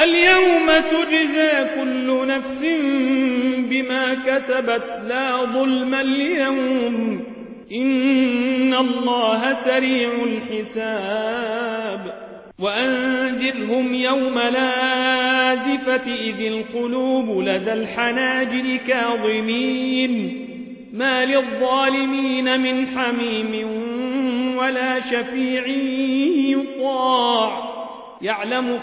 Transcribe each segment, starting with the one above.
اليوم تجزى كل نفس بما كسبت لا ظلم اليوم إن الله سريع الحساب وأنذرهم يوم لازفة إذ القلوب لدى الحناجر كاظمين ما للظالمين من حميم ولا شفيع يطاع يعلم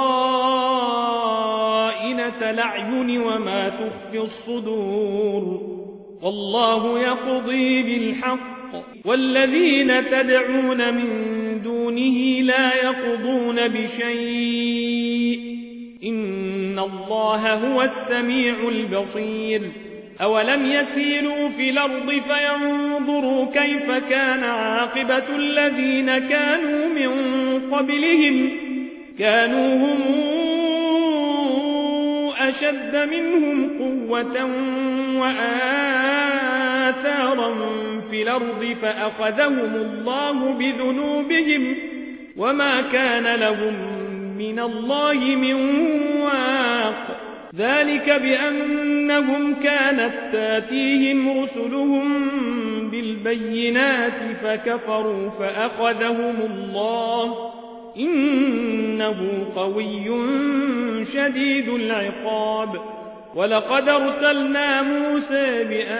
خائنة الأعين وما تخفي الصدور والله يقضي بالحق والذين تدعون من دونه لا يقضون بشيء إن الله هو السميع البصير أولم يسيروا في الأرض فينظروا كيف كان عاقبة الذين كانوا من قبلهم كانوا هم أشد منهم قوة وآثارا في الأرض فأخذهم الله بذنوبهم وما كان لهم من الله من واق ذلك بأنهم كانت تاتيهم رسلهم بالبينات فكفروا فأخذهم الله إنه قوي شديد العقاب ولقد أرسلنا موسى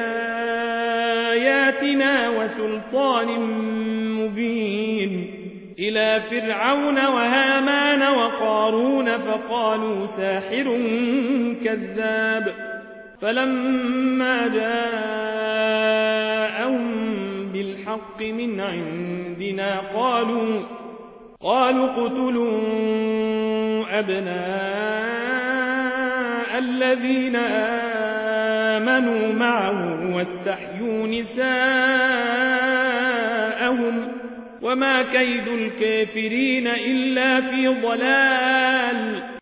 بآياتنا وسلطان مبين إلى فرعون وهامان وقارون فقالوا ساحر كذاب فلما جاءهم بالحق من عندنا قالوا اقتلوا أبناء الذين آمنوا معه واستحيوا نساءهم وما كيد الكافرين إلا في ضلال